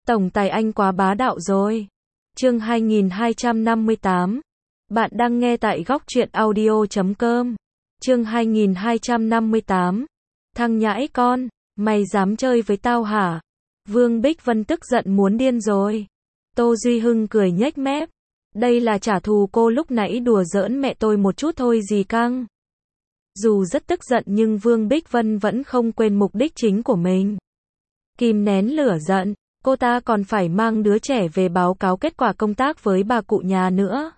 Tổng tài anh quá bá đạo rồi. Chương 2258. Bạn đang nghe tại góc truyện audio.com. Chương 2258. Thằng nhãi con, mày dám chơi với tao hả? Vương Bích Vân tức giận muốn điên rồi. Tô Duy Hưng cười nhếch mép. Đây là trả thù cô lúc nãy đùa giỡn mẹ tôi một chút thôi gì căng. Dù rất tức giận nhưng Vương Bích Vân vẫn không quên mục đích chính của mình. Kìm nén lửa giận, cô ta còn phải mang đứa trẻ về báo cáo kết quả công tác với bà cụ nhà nữa.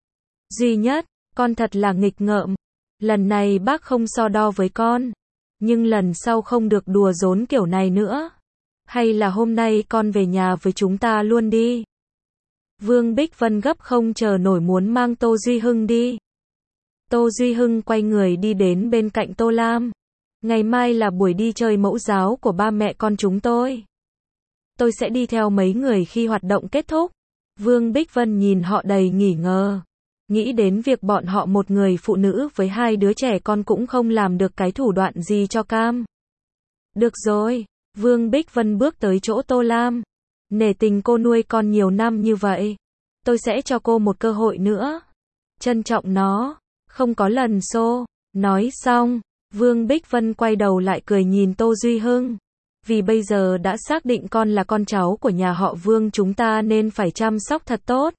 Duy Nhất, con thật là nghịch ngợm. Lần này bác không so đo với con. Nhưng lần sau không được đùa giỡn kiểu này nữa. Hay là hôm nay con về nhà với chúng ta luôn đi. Vương Bích Vân gấp không chờ nổi muốn mang Tô Duy Hưng đi. Tô Duy Hưng quay người đi đến bên cạnh Tô Lam. Ngày mai là buổi đi chơi mẫu giáo của ba mẹ con chúng tôi. Tôi sẽ đi theo mấy người khi hoạt động kết thúc. Vương Bích Vân nhìn họ đầy nghi ngờ. Nghĩ đến việc bọn họ một người phụ nữ với hai đứa trẻ con cũng không làm được cái thủ đoạn gì cho cam. Được rồi, Vương Bích Vân bước tới chỗ Tô Lam. Nể tình cô nuôi con nhiều năm như vậy. Tôi sẽ cho cô một cơ hội nữa. Trân trọng nó, không có lần xô. Nói xong, Vương Bích Vân quay đầu lại cười nhìn Tô Duy Hưng. Vì bây giờ đã xác định con là con cháu của nhà họ Vương chúng ta nên phải chăm sóc thật tốt.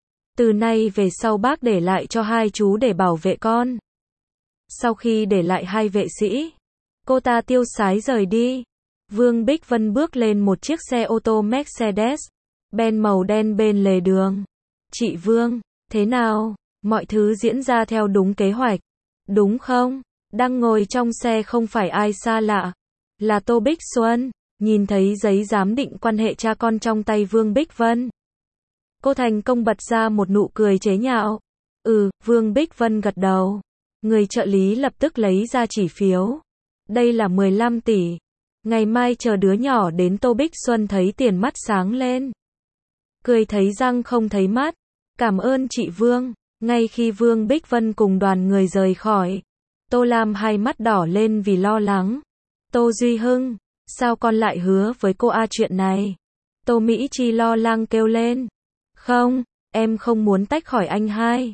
Từ nay về sau bác để lại cho hai chú để bảo vệ con. Sau khi để lại hai vệ sĩ, cô ta tiêu sái rời đi. Vương Bích Vân bước lên một chiếc xe ô tô Mercedes-Benz màu đen bên lề đường. Chị Vương, thế nào? Mọi thứ diễn ra theo đúng kế hoạch, đúng không? Đang ngồi trong xe không phải ai xa lạ, là Tô Bích Xuân. Nhìn thấy giấy giám định quan hệ cha con trong tay Vương Bích Vân, cô thành công bật ra một nụ cười chế nhạo. Vương Bích Vân gật đầu. Người trợ lý lập tức lấy ra chỉ phiếu. Đây là 15 tỷ. Ngày mai chờ đứa nhỏ đến. Tô Bích Xuân thấy tiền mắt sáng lên. Cười thấy răng không thấy mắt. Cảm ơn chị Vương. Ngay khi Vương Bích Vân cùng đoàn người rời khỏi, Tô Lam hai mắt đỏ lên vì lo lắng. Tô Duy Hưng, sao con lại hứa với cô chuyện này? Tô Mỹ Chi lo lắng kêu lên. Không, em không muốn tách khỏi anh hai.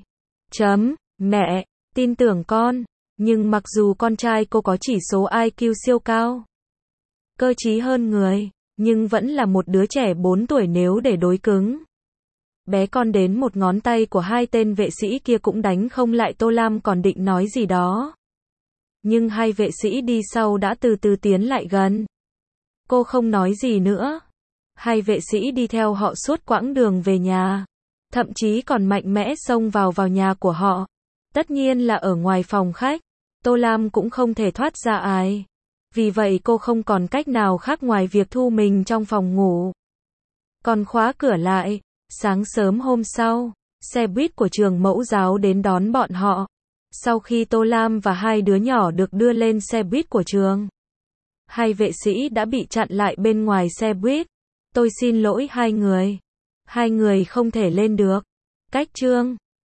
Mẹ, tin tưởng con. Nhưng mặc dù con trai cô có chỉ số IQ siêu cao, cơ trí hơn người, nhưng vẫn là một đứa trẻ 4 tuổi nếu để đối cứng. Bé con đến một ngón tay của hai tên vệ sĩ kia cũng đánh không lại. Tô Lam còn định nói gì đó. Nhưng hai vệ sĩ đi sau đã từ từ tiến lại gần. Cô không nói gì nữa. Hai vệ sĩ đi theo họ suốt quãng đường về nhà. Thậm chí còn mạnh mẽ xông vào nhà của họ. Tất nhiên là ở ngoài phòng khách. Tô Lam cũng không thể thoát ra ai. Vì vậy cô không còn cách nào khác ngoài việc thu mình trong phòng ngủ. Còn khóa cửa lại. Sáng sớm hôm sau, xe buýt của trường mẫu giáo đến đón bọn họ. Sau khi Tô Lam và hai đứa nhỏ được đưa lên xe buýt của trường, hai vệ sĩ đã bị chặn lại bên ngoài xe buýt. Tôi xin lỗi hai người. Hai người không thể lên được. Cách chương